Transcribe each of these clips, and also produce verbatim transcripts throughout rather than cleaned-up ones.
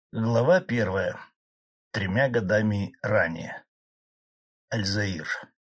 Глава первая. Тремя годами ранее. Альзаир.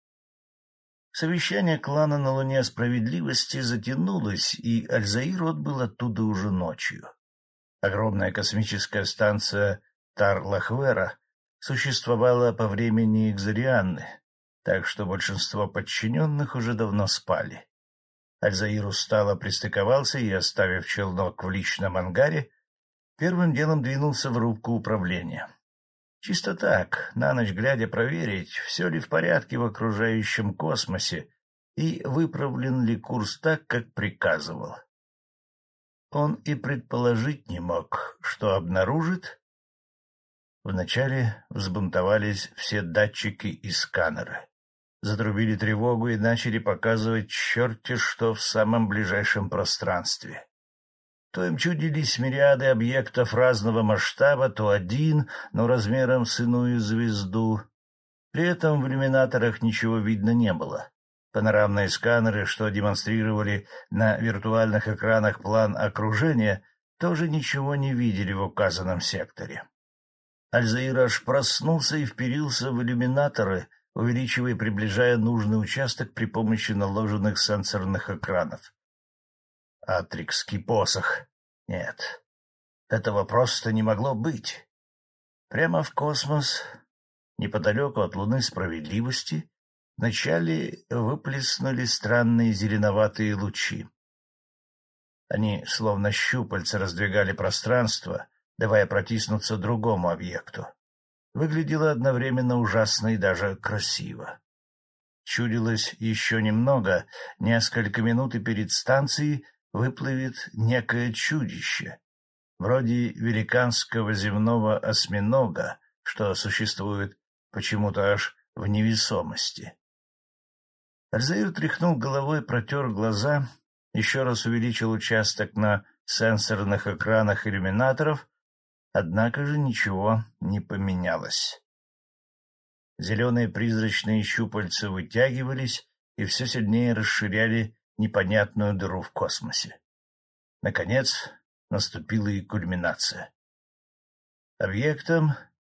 Совещание клана на Луне Справедливости затянулось, и Альзаир отбыл оттуда уже ночью. Огромная космическая станция Тар-Лахвера существовала по времени Экзарианны, так что большинство подчиненных уже давно спали. Альзаир устало пристыковался и, оставив челнок в личном ангаре, первым делом двинулся в рубку управления. Чисто так, на ночь глядя проверить, все ли в порядке в окружающем космосе и выправлен ли курс так, как приказывал. Он и предположить не мог, что обнаружит. Вначале взбунтовались все датчики и сканеры. Затрубили тревогу и начали показывать черти что в самом ближайшем пространстве. То им чудились мириады объектов разного масштаба, то один, но размером с иную звезду. При этом в иллюминаторах ничего видно не было. Панорамные сканеры, что демонстрировали на виртуальных экранах план окружения, тоже ничего не видели в указанном секторе. Альзаир аж проснулся и вперился в иллюминаторы, увеличивая и приближая нужный участок при помощи наложенных сенсорных экранов. Атрикский посох. Нет, этого просто не могло быть. Прямо в космос, неподалеку от Луны Справедливости, вначале выплеснули странные зеленоватые лучи. Они, словно щупальца, раздвигали пространство, давая протиснуться другому объекту. Выглядело одновременно ужасно и даже красиво. Чудилось еще немного, несколько минут, и перед станцией выплывет некое чудище, вроде великанского земного осьминога, что существует почему-то аж в невесомости. Альзаир тряхнул головой, протер глаза, еще раз увеличил участок на сенсорных экранах иллюминаторов, однако же ничего не поменялось. Зеленые призрачные щупальца вытягивались и все сильнее расширяли непонятную дыру в космосе. Наконец наступила и кульминация. Объектом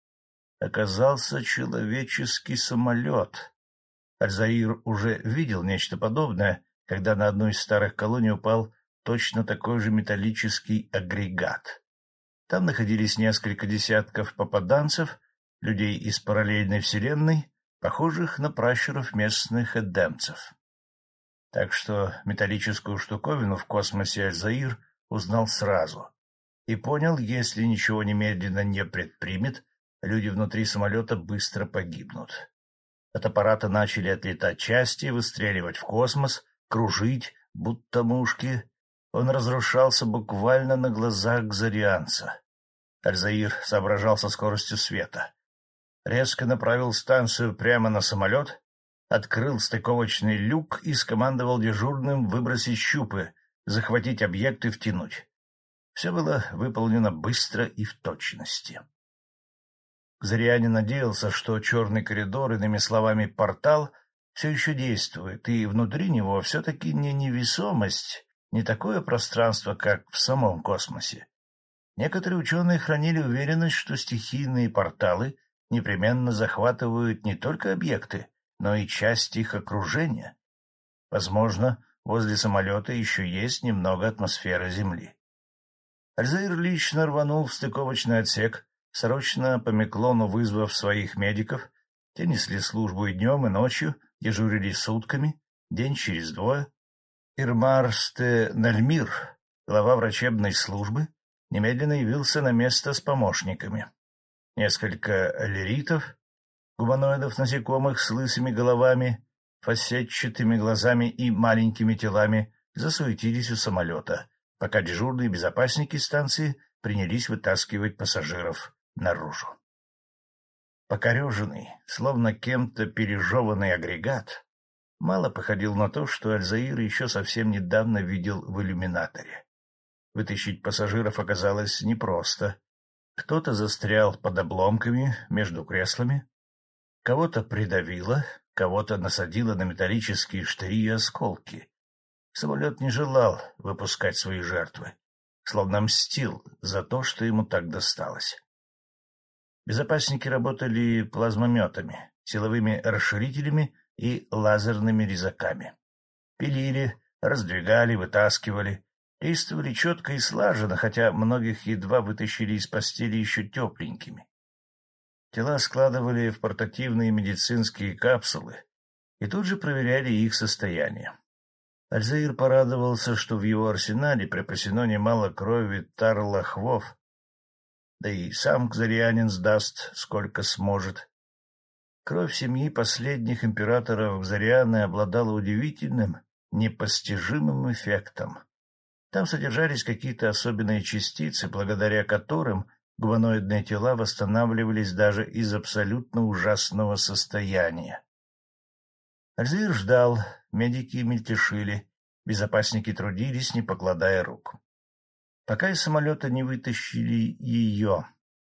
оказался человеческий самолет. Альзаир уже видел нечто подобное, когда на одну из старых колоний упал точно такой же металлический агрегат. Там находились несколько десятков попаданцев, людей из параллельной вселенной, похожих на пращуров местных эдемцев. Так что металлическую штуковину в космосе Альзаир узнал сразу и понял, если ничего немедленно не предпримет, люди внутри самолета быстро погибнут. От аппарата начали отлетать части, выстреливать в космос, кружить, будто мушки. Он разрушался буквально на глазах кзарианца. Альзаир соображал со скоростью света. Резко направил станцию прямо на самолет, открыл стыковочный люк и скомандовал дежурным выбросить щупы, захватить объект и втянуть. Все было выполнено быстро и в точности. Кзарианин надеялся, что черный коридор, иными словами портал, все еще действует, и внутри него все-таки не невесомость, не такое пространство, как в самом космосе. Некоторые ученые хранили уверенность, что стихийные порталы непременно захватывают не только объекты, но и часть их окружения. Возможно, возле самолета еще есть немного атмосферы Земли. Альзаир лично рванул в стыковочный отсек, срочно по меклону вызвав своих медиков. Те несли службу и днем, и ночью, дежурили сутками, день через двое. Ирмарсте Нальмир, глава врачебной службы, немедленно явился на место с помощниками. Несколько аллеритов, гуманоидов-насекомых с лысыми головами, фасетчатыми глазами и маленькими телами, засуетились у самолета, пока дежурные безопасники станции принялись вытаскивать пассажиров наружу. Покореженный, словно кем-то пережеванный агрегат, мало походил на то, что Альзаир еще совсем недавно видел в иллюминаторе. Вытащить пассажиров оказалось непросто. Кто-то застрял под обломками между креслами, кого-то придавило, кого-то насадило на металлические штыри и осколки. Самолет не желал выпускать свои жертвы, словно мстил за то, что ему так досталось. Безопасники работали плазмометами, силовыми расширителями и лазерными резаками. Пилили, раздвигали, вытаскивали, действовали четко и слаженно, хотя многих едва вытащили из постели еще тепленькими. Тела складывали в портативные медицинские капсулы и тут же проверяли их состояние. Альзаир порадовался, что в его арсенале припасено немало крови тарлахвов, да и сам кзарианин сдаст, сколько сможет. Кровь семьи последних императоров Кзарианы обладала удивительным, непостижимым эффектом. Там содержались какие-то особенные частицы, благодаря которым гуманоидные тела восстанавливались даже из абсолютно ужасного состояния. Альзаир ждал, медики мельтешили, безопасники трудились, не покладая рук. Пока из самолета не вытащили ее.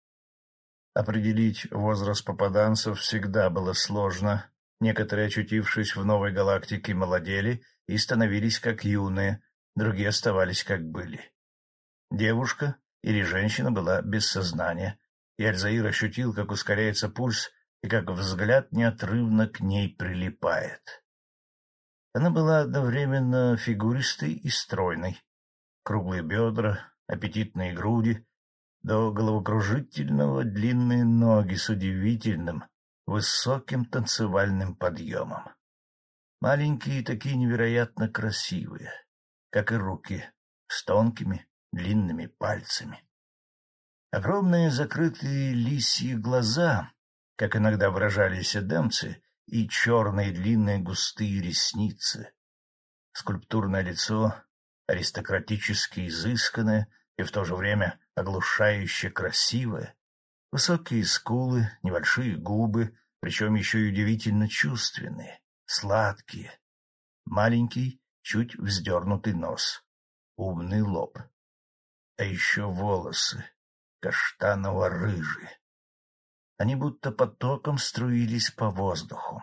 Определить возраст попаданцев всегда было сложно. Некоторые, очутившись в новой галактике, молодели и становились как юные, другие оставались как были. Девушка или женщина была без сознания, и Альзаир ощутил, как ускоряется пульс и как взгляд неотрывно к ней прилипает. Она была одновременно фигуристой и стройной. Круглые бедра, аппетитные груди, до головокружительного длинные ноги с удивительным, высоким танцевальным подъемом. Маленькие и такие невероятно красивые, как и руки, с тонкими длинными пальцами. Огромные закрытые лисьи глаза, как иногда выражались эдемцы, и черные длинные густые ресницы. Скульптурное лицо, аристократически изысканное и в то же время оглушающе красивое, высокие скулы, небольшие губы, причем еще и удивительно чувственные, сладкие, маленький, чуть вздернутый нос, умный лоб. А еще волосы, каштаново-рыжие. Они будто потоком струились по воздуху.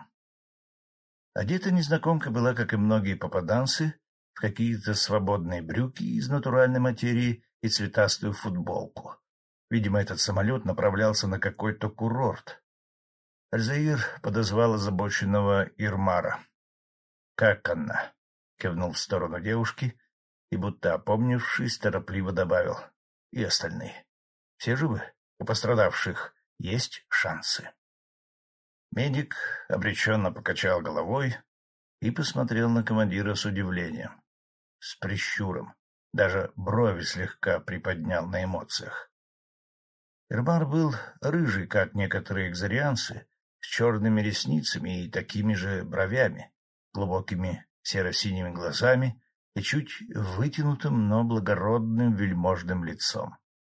Одета незнакомка была, как и многие попаданцы, в какие-то свободные брюки из натуральной материи и цветастую футболку. Видимо, этот самолет направлялся на какой-то курорт. Альзаир подозвал озабоченного Ирмара. — Как она? — кивнул в сторону девушки и, будто опомнившись, торопливо добавил. — И остальные. Все живы? У пострадавших есть шансы. Медик обреченно покачал головой и посмотрел на командира с удивлением, с прищуром, даже брови слегка приподнял на эмоциях. Ирмар был рыжий, как некоторые кзарианцы, с черными ресницами и такими же бровями, глубокими серо-синими глазами и чуть вытянутым, но благородным вельможным лицом.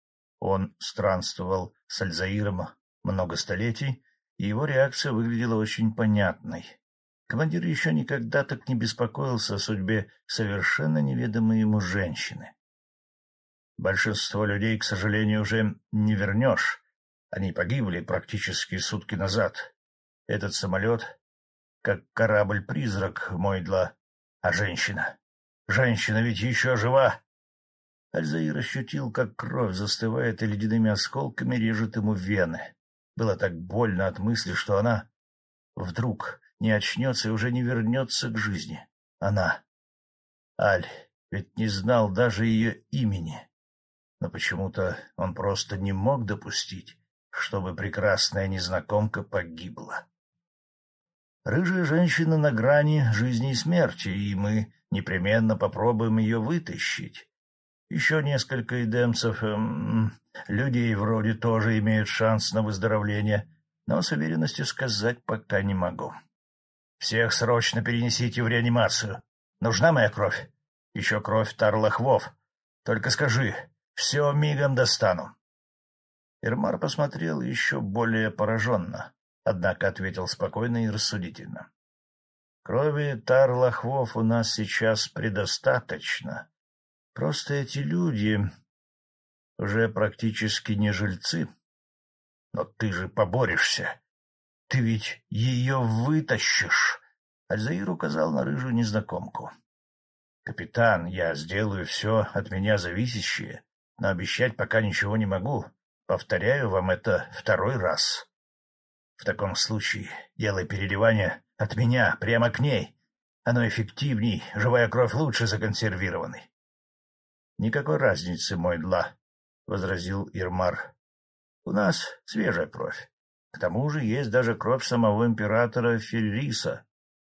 Он странствовал с Альзаиром много столетий, и его реакция выглядела очень понятной. Командир еще никогда так не беспокоился о судьбе совершенно неведомой ему женщины. Большинство людей, к сожалению, уже не вернешь. Они погибли практически сутки назад. Этот самолет как корабль-призрак, Мойдла. А женщина? Женщина ведь еще жива! Альзаир ощутил, как кровь застывает и ледяными осколками режет ему вены. Было так больно от мысли, что она вдруг не очнется и уже не вернется к жизни. Она. Аль ведь не знал даже ее имени. Но почему-то он просто не мог допустить, чтобы прекрасная незнакомка погибла. Рыжая женщина на грани жизни и смерти, и мы непременно попробуем ее вытащить. Еще несколько эдемцев, эм, людей вроде тоже имеют шанс на выздоровление, но с уверенностью сказать пока не могу. Всех срочно перенесите в реанимацию. Нужна моя кровь? Еще кровь тарлахвов. Только скажи, все мигом достану. Ирмар посмотрел еще более пораженно, однако ответил спокойно и рассудительно. Крови тарлахвов у нас сейчас предостаточно. Просто эти люди уже практически не жильцы. Но ты же поборешься. Ты ведь ее вытащишь. Альзаир указал на рыжую незнакомку. Капитан, я сделаю все от меня зависящее, но обещать пока ничего не могу. Повторяю вам это второй раз. В таком случае делай переливание от меня прямо к ней. Оно эффективней, живая кровь лучше законсервированной. — Никакой разницы, мой Дла, — возразил Ирмар. — У нас свежая кровь. К тому же есть даже кровь самого императора Ферриса.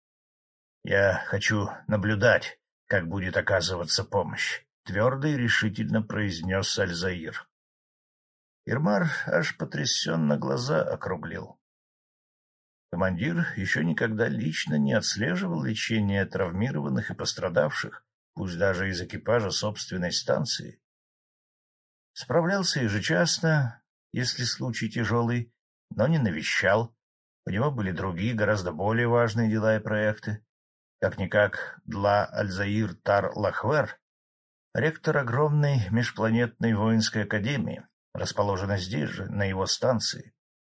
Я хочу наблюдать, как будет оказываться помощь, — твердо и решительно произнес Альзаир. Ирмар аж потрясенно глаза округлил. Командир еще никогда лично не отслеживал лечение травмированных и пострадавших, пусть даже из экипажа собственной станции. Справлялся ежечасно, если случай тяжелый, но не навещал. У него были другие, гораздо более важные дела и проекты. Как-никак Дла Альзаир Тар-Лахвер, ректор огромной межпланетной воинской академии, расположенной здесь же, на его станции.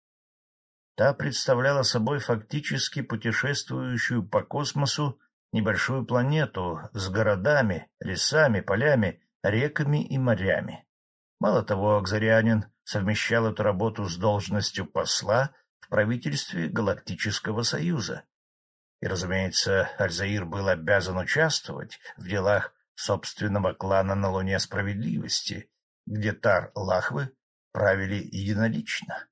Та представляла собой фактически путешествующую по космосу небольшую планету с городами, лесами, полями, реками и морями. Мало того, Акзарианин совмещал эту работу с должностью посла в правительстве Галактического Союза. И, разумеется, Альзаир был обязан участвовать в делах собственного клана на Луне Справедливости, где Тар-Лахвы правили единолично.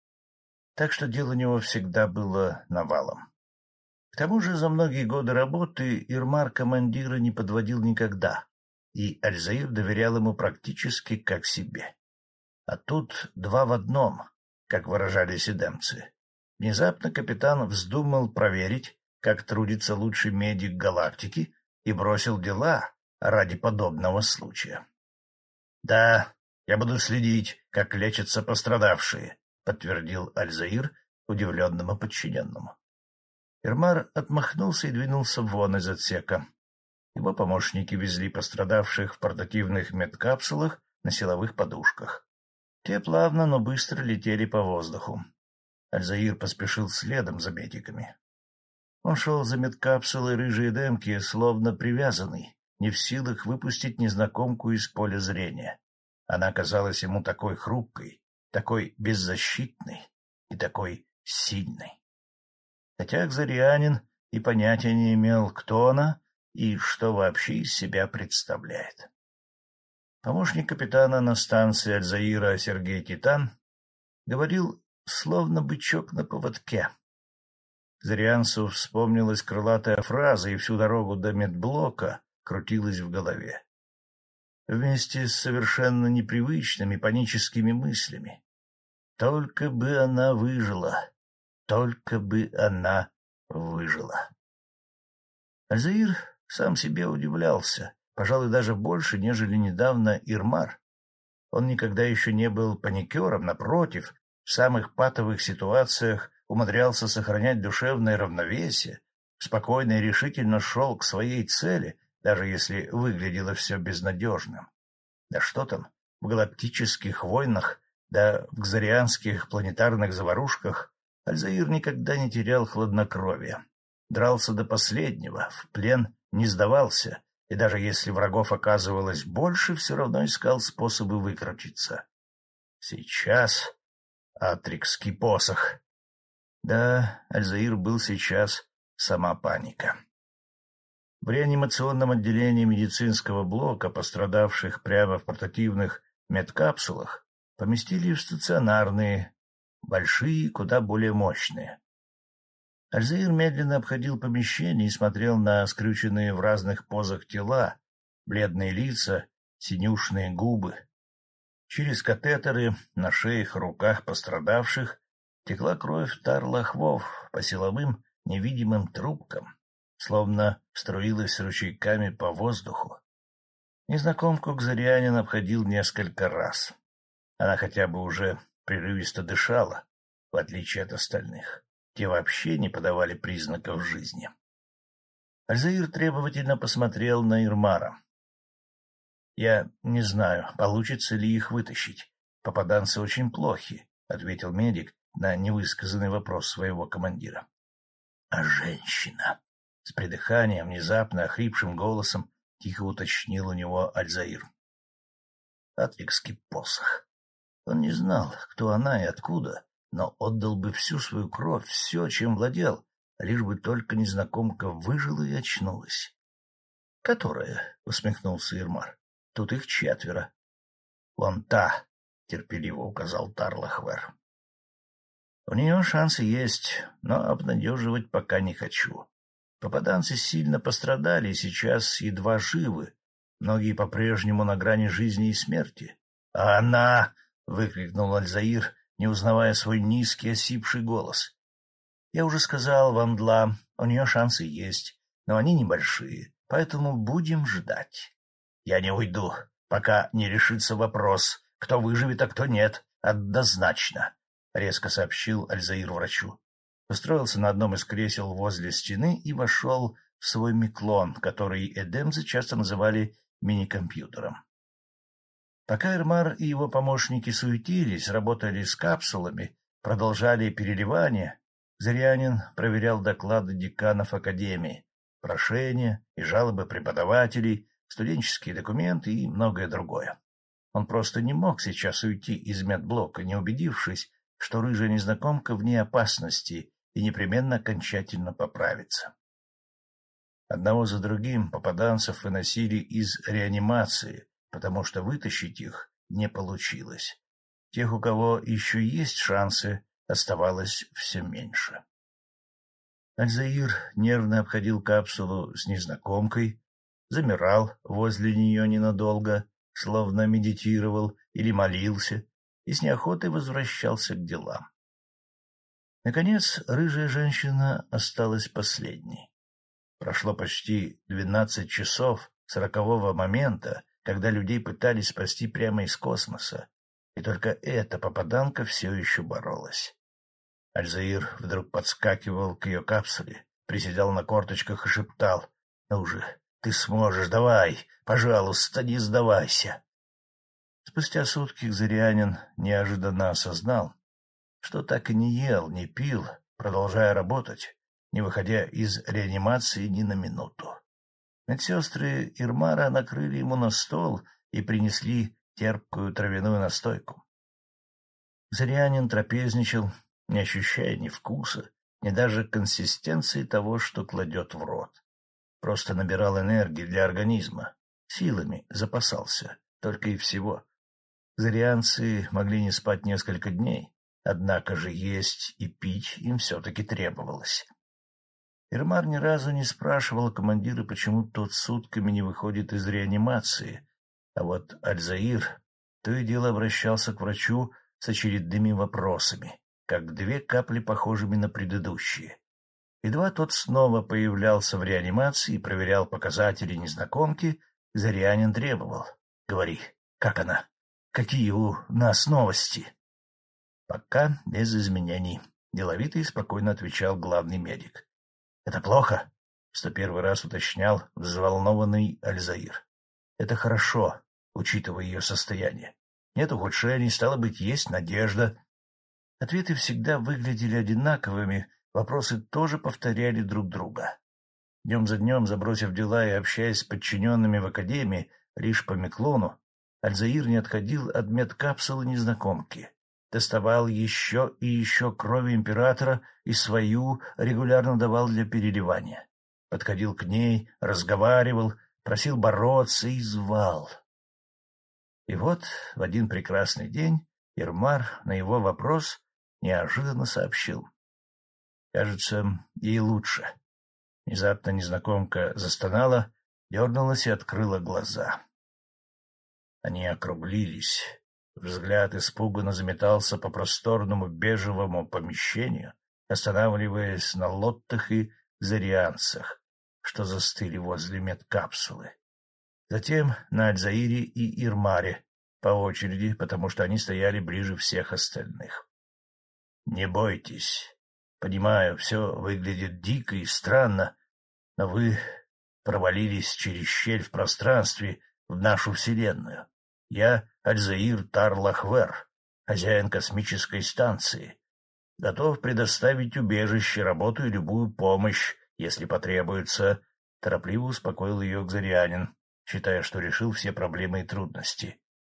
Так что дело у него всегда было навалом. К тому же за многие годы работы Ирмар командира не подводил никогда, и Альзаир доверял ему практически как себе. А тут два в одном, как выражались эдемцы. Внезапно капитан вздумал проверить, как трудится лучший медик галактики, и бросил дела ради подобного случая. — Да, я буду следить, как лечатся пострадавшие, — подтвердил Альзаир удивленному подчиненному. Ирмар отмахнулся и двинулся вон из отсека. Его помощники везли пострадавших в портативных медкапсулах на силовых подушках. Те плавно, но быстро летели по воздуху. Альзаир поспешил следом за медиками. Он шел за медкапсулой рыжей демки, словно привязанный, не в силах выпустить незнакомку из поля зрения. Она казалась ему такой хрупкой, такой беззащитной и такой сильной. Хотя Акзарианин и понятия не имел, кто она и что вообще из себя представляет. Помощник капитана на станции Альзаира Сергей Титан говорил, словно бычок на поводке. Зарианцу вспомнилась крылатая фраза, и всю дорогу до медблока крутилась в голове. Вместе с совершенно непривычными паническими мыслями. Только бы она выжила, только бы она выжила. Альзаир сам себе удивлялся, пожалуй, даже больше, нежели недавно Ирмар. Он никогда еще не был паникером, напротив, в самых патовых ситуациях умудрялся сохранять душевное равновесие, спокойно и решительно шел к своей цели, даже если выглядело все безнадежным. Да что там, в галактических войнах, да в кзарианских планетарных заварушках Альзаир никогда не терял хладнокровия. Дрался до последнего, в плен не сдавался, и даже если врагов оказывалось больше, все равно искал способы выкрутиться. Сейчас атрикский посох. Да, Альзаир был сейчас сама паника. В реанимационном отделении медицинского блока пострадавших прямо в портативных медкапсулах поместили в стационарные, большие, куда более мощные. Альзаир медленно обходил помещение и смотрел на скрюченные в разных позах тела, бледные лица, синюшные губы. Через катетеры на шеях и руках пострадавших текла кровь Тар-Лахвов по силовым невидимым трубкам, словно струилась ручейками по воздуху. Незнакомку Кзарианин обходил несколько раз. Она хотя бы уже прерывисто дышала, в отличие от остальных. Те вообще не подавали признаков жизни. Альзаир требовательно посмотрел на Ирмара. — Я не знаю, получится ли их вытащить. Попаданцы очень плохи, — ответил медик на невысказанный вопрос своего командира. — А женщина? — с придыханием, внезапно охрипшим голосом тихо уточнил у него Альзаир. Атрикский посох. Он не знал, кто она и откуда, но отдал бы всю свою кровь, все, чем владел, лишь бы только незнакомка выжила и очнулась. — Которая? — усмехнулся Ирмар. — Тут их четверо. — Вон та, — терпеливо указал Тарлахвер. — У нее шансы есть, но обнадеживать пока не хочу. Попаданцы сильно пострадали и сейчас едва живы. Многие по-прежнему на грани жизни и смерти. — А она! — выкрикнул Альзаир, не узнавая свой низкий осипший голос. — Я уже сказал, Вандла, у нее шансы есть, но они небольшие, поэтому будем ждать. — Я не уйду, пока не решится вопрос, кто выживет, а кто нет, однозначно, — резко сообщил Альзаир врачу. Устроился на одном из кресел возле стены и вошел в свой миклон, который эдемцы часто называли мини-компьютером. Пока Ирмар и его помощники суетились, работали с капсулами, продолжали переливание, Зырянин проверял доклады деканов академии, прошения и жалобы преподавателей, студенческие документы и многое другое. Он просто не мог сейчас уйти из медблока, не убедившись, что рыжая незнакомка вне опасности и непременно окончательно поправится. Одного за другим попаданцев выносили из реанимации, потому что вытащить их не получилось. Тех, у кого еще есть шансы, оставалось все меньше. Альзаир нервно обходил капсулу с незнакомкой, замирал возле нее ненадолго, словно медитировал или молился, и с неохотой возвращался к делам. Наконец, рыжая женщина осталась последней. Прошло почти двенадцать часов с рокового момента, когда людей пытались спасти прямо из космоса, и только эта попаданка все еще боролась. Альзаир вдруг подскакивал к ее капсуле, приседал на корточках и шептал: — Ну же, ты сможешь, давай, пожалуйста, не сдавайся. Спустя сутки Зырянин неожиданно осознал, что так и не ел, не пил, продолжая работать, не выходя из реанимации ни на минуту. Медсестры Ирмара накрыли ему на стол и принесли терпкую травяную настойку. Зырянин трапезничал, не ощущая ни вкуса, ни даже консистенции того, что кладет в рот. Просто набирал энергии для организма, силами запасался, только и всего. Зырянцы могли не спать несколько дней, однако же есть и пить им все-таки требовалось. Ирмар ни разу не спрашивал командира, почему тот сутками не выходит из реанимации, а вот Альзаир то и дело обращался к врачу с очередными вопросами, как две капли, похожими на предыдущие. Едва тот снова появлялся в реанимации и проверял показатели незнакомки, Зырянин требовал: — Говори, как она? Какие у нас новости? — Пока без изменений, — деловито и спокойно отвечал главный медик. — Это плохо? — сто первый раз уточнял взволнованный Альзаир. — Это хорошо, учитывая ее состояние. Нет ухудшений, стало быть, есть надежда. Ответы всегда выглядели одинаковыми, вопросы тоже повторяли друг друга. Днем за днем, забросив дела и общаясь с подчиненными в академии лишь по Миклону, Альзаир не отходил от медкапсулы незнакомки. Доставал еще и еще крови императора и свою регулярно давал для переливания. Подходил к ней, разговаривал, просил бороться и звал. И вот в один прекрасный день Ирмар на его вопрос неожиданно сообщил: кажется, ей лучше. Внезапно незнакомка застонала, дернулась и открыла глаза. Они округлились. Взгляд испуганно заметался по просторному бежевому помещению, останавливаясь на лоттах и зарианцах, что застыли возле медкапсулы. Затем на Альзаире и Ирмаре по очереди, потому что они стояли ближе всех остальных. — Не бойтесь. Понимаю, все выглядит дико и странно, но вы провалились через щель в пространстве в нашу Вселенную. Я Альзаир Тарлахвер, хозяин космической станции. Готов предоставить убежище, работу и любую помощь, если потребуется. Торопливо успокоил ее Кзарианин, считая, что решил все проблемы и трудности.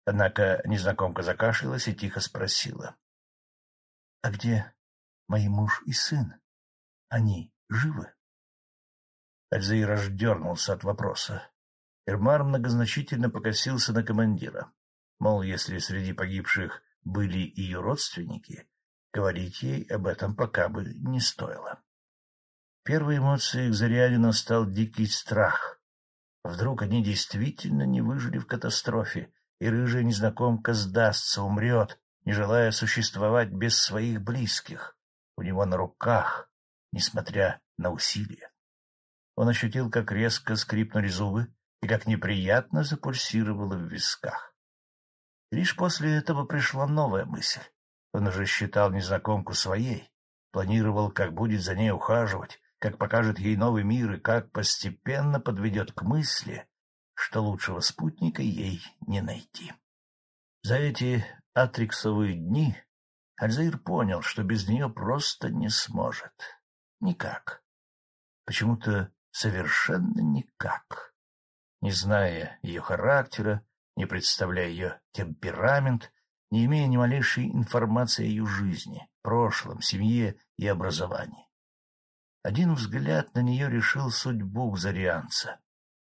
Однако незнакомка закашлялась и тихо спросила. — А где мои муж и сын? Они живы? Альзаир аж дернулся от вопроса. Эрмар многозначительно покосился на командира. Мол, если среди погибших были ее родственники, говорить ей об этом пока бы не стоило. Первой эмоцией к Зарянину стал дикий страх. Вдруг они действительно не выжили в катастрофе, и рыжая незнакомка сдастся, умрет, не желая существовать без своих близких, у него на руках, несмотря на усилия. Он ощутил, как резко скрипнули зубы и как неприятно запульсировало в висках. Лишь после этого пришла новая мысль. Он уже считал незнакомку своей, планировал, как будет за ней ухаживать, как покажет ей новый мир и как постепенно подведет к мысли, что лучшего спутника ей не найти. За эти атриксовые дни Альзаир понял, что без нее просто не сможет. Никак. Почему-то совершенно никак. Не зная ее характера, не представляя ее темперамент, не имея ни малейшей информации о ее жизни, прошлом, семье и образовании. Один взгляд на нее решил судьбу кзарианца.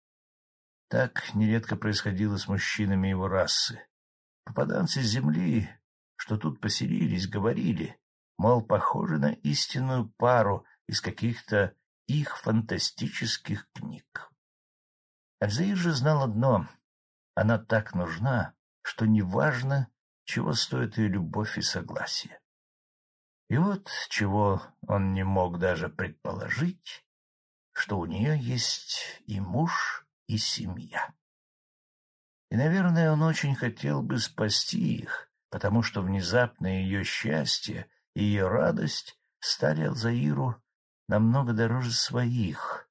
Так нередко происходило с мужчинами его расы. Попаданцы с земли, что тут поселились, говорили, мол, похожи на истинную пару из каких-то их фантастических книг. Альзаир же знал одно — она так нужна, что неважно, чего стоит ее любовь и согласие. И вот чего он не мог даже предположить, что у нее есть и муж, и семья. И, наверное, он очень хотел бы спасти их, потому что внезапное ее счастье и ее радость стали Альзаиру намного дороже своих.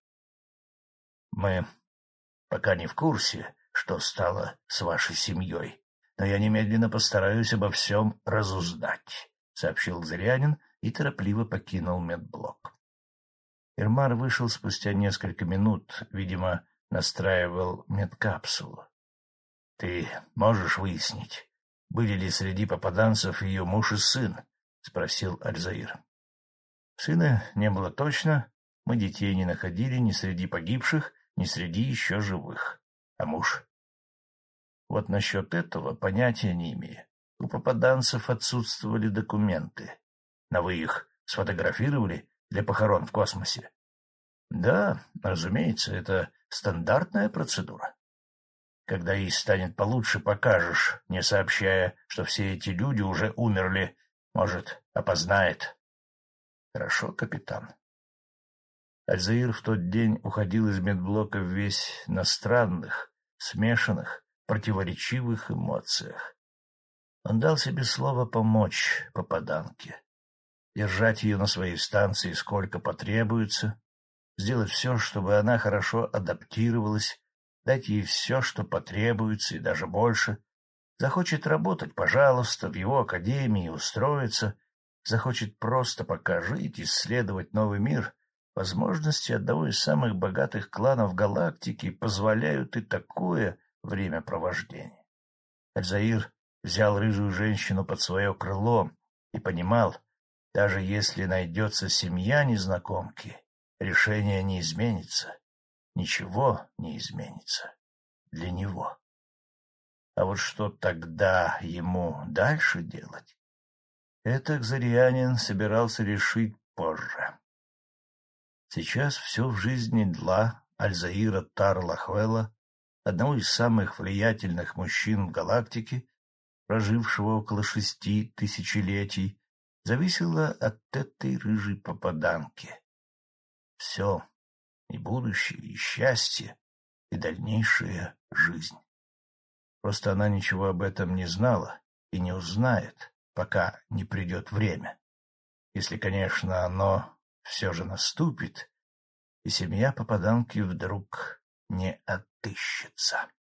Мы пока не в курсе, что стало с вашей семьей, но я немедленно постараюсь обо всем разузнать, — сообщил Зырянин и торопливо покинул медблок. Эрмар вышел спустя несколько минут, видимо, настраивал медкапсулу. — Ты можешь выяснить, были ли среди попаданцев ее муж и сын? — спросил Альзаир. Сына не было точно, мы детей не находили ни среди погибших, ни среди еще живых. А муж? Вот насчет этого понятия не имею. У попаданцев отсутствовали документы. Но вы их сфотографировали для похорон в космосе? Да, разумеется, это стандартная процедура. Когда ей станет получше, покажешь, не сообщая, что все эти люди уже умерли. Может, опознает. Хорошо, капитан. Альзаир в тот день уходил из медблока весь на странных, смешанных, противоречивых эмоциях. Он дал себе слово помочь попаданке, держать ее на своей станции сколько потребуется, сделать все, чтобы она хорошо адаптировалась, дать ей все, что потребуется, и даже больше. Захочет работать — пожалуйста, в его академии устроиться. Захочет просто пока жить, исследовать новый мир. Возможности одного из самых богатых кланов галактики позволяют и такое времяпровождение. Альзаир взял рыжую женщину под свое крыло и понимал, даже если найдется семья незнакомки, решение не изменится. Ничего не изменится для него. А вот что тогда ему дальше делать? Это Кзарианин собирался решить позже. Сейчас все в жизни Дла Альзаира Тар-Лахвелла, одного из самых влиятельных мужчин в галактике, прожившего около шести тысячелетий, зависело от этой рыжей попаданки. Все, и будущее, и счастье, и дальнейшая жизнь. Просто она ничего об этом не знала и не узнает, пока не придет время. Если, конечно, оно все же наступит, и семья попаданки вдруг не отыщется.